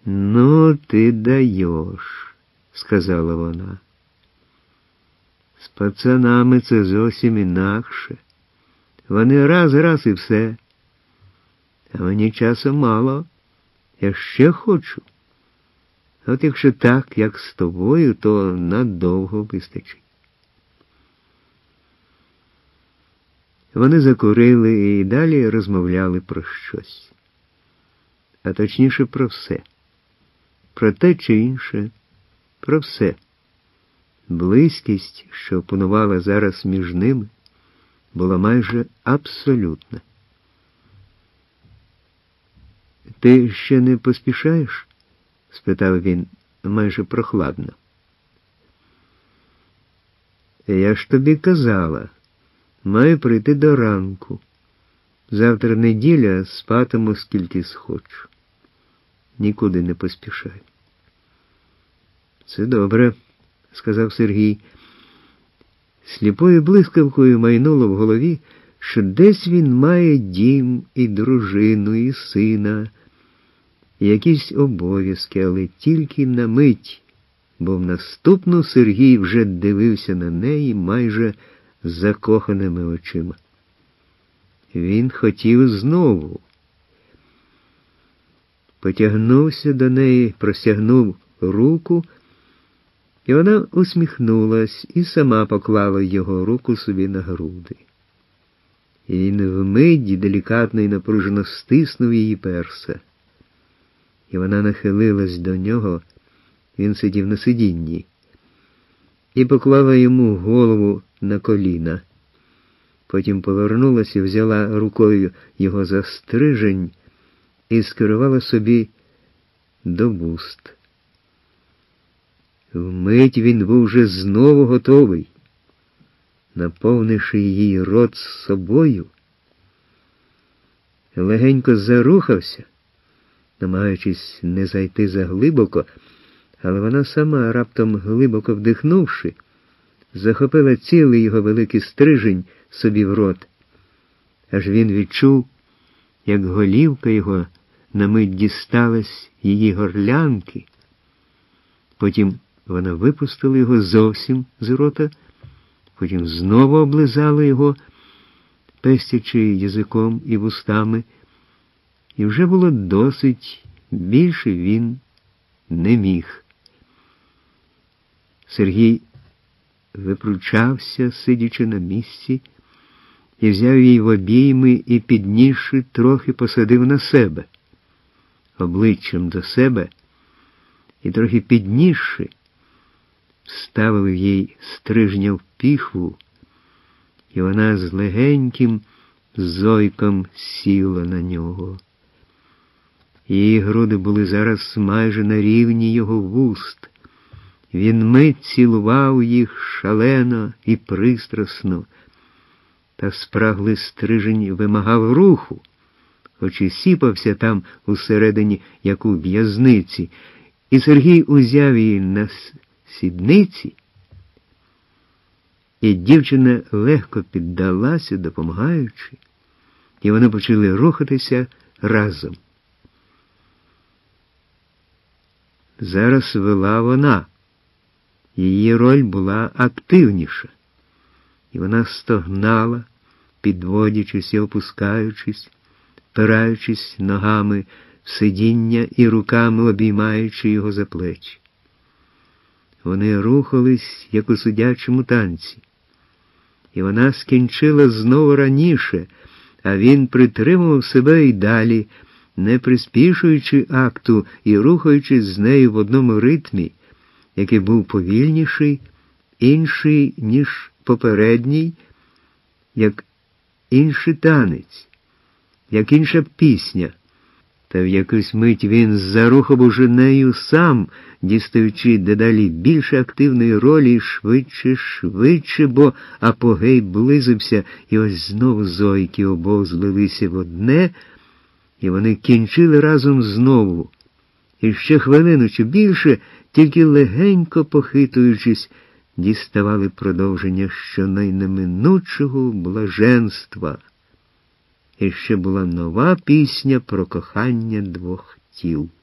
«Ну, ти даєш», – сказала вона. «З пацанами це зовсім інакше. Вони раз і все. А мені часу мало. Я ще хочу. От якщо так, як з тобою, то надовго вистачить». Вони закурили і далі розмовляли про щось. А точніше про все. Про те чи інше, про все. Близькість, що панувала зараз між ними, була майже абсолютна. «Ти ще не поспішаєш?» – спитав він майже прохладно. «Я ж тобі казала, маю прийти до ранку. Завтра неділя, спатиму скільки схочу. Нікуди не поспішаю». «Це добре», – сказав Сергій. Сліпою блискавкою майнуло в голові, що десь він має дім і дружину, і сина, і якісь обов'язки, але тільки на мить, бо в наступну Сергій вже дивився на неї майже закоханими очима. Він хотів знову. Потягнувся до неї, простягнув руку, і вона усміхнулась і сама поклала його руку собі на груди. І він вмить делікатно і напружено стиснув її перса. І вона нахилилась до нього, він сидів на сидінні, і поклала йому голову на коліна. Потім повернулась і взяла рукою його за стрижень і скерувала собі до вуст. Вмить він був вже знову готовий, наповнивши її рот собою, легенько зарухався, намагаючись не зайти заглибоко, але вона сама, раптом глибоко вдихнувши, захопила цілий його великий стрижень собі в рот. Аж він відчув, як голівка його на мить дісталась її горлянки. Потім вона випустила його зовсім з рота, потім знову облизала його, пестячи язиком і вустами, і вже було досить, більше він не міг. Сергій випручався, сидячи на місці, і взяв її в обійми і, піднісши, трохи посадив на себе, обличчям до себе, і трохи піднісши, вставив їй стрижня в піхву, і вона з легеньким зойком сіла на нього. Її груди були зараз майже на рівні його вуст. Він мить цілував їх шалено і пристрасно, та спраглий стрижень вимагав руху, хоч і сіпався там усередині, як у в'язниці, і Сергій узяв її на сідниці, і дівчина легко піддалася, допомагаючи, і вони почали рухатися разом. Зараз вела вона. Її роль була активніша, і вона стогнала, підводячись і опускаючись, впираючись ногами в сидіння і руками обіймаючи його за плечі. Вони рухались, як у судячому танці, і вона скінчила знову раніше, а він притримував себе й далі, не приспішуючи акту і рухаючись з нею в одному ритмі, який був повільніший, інший, ніж попередній, як інший танець, як інша пісня. Та в якусь мить він зарухав уже нею сам, дістаючи дедалі більше активної ролі, швидше, бо апогей близився, і ось знову зойки обох злилися в одне, і вони кінчили разом знову. І ще хвилину чи більше, тільки легенько похитуючись, діставали продовження щонайнеминучого блаженства. І ще була нова пісня про кохання двох тіл.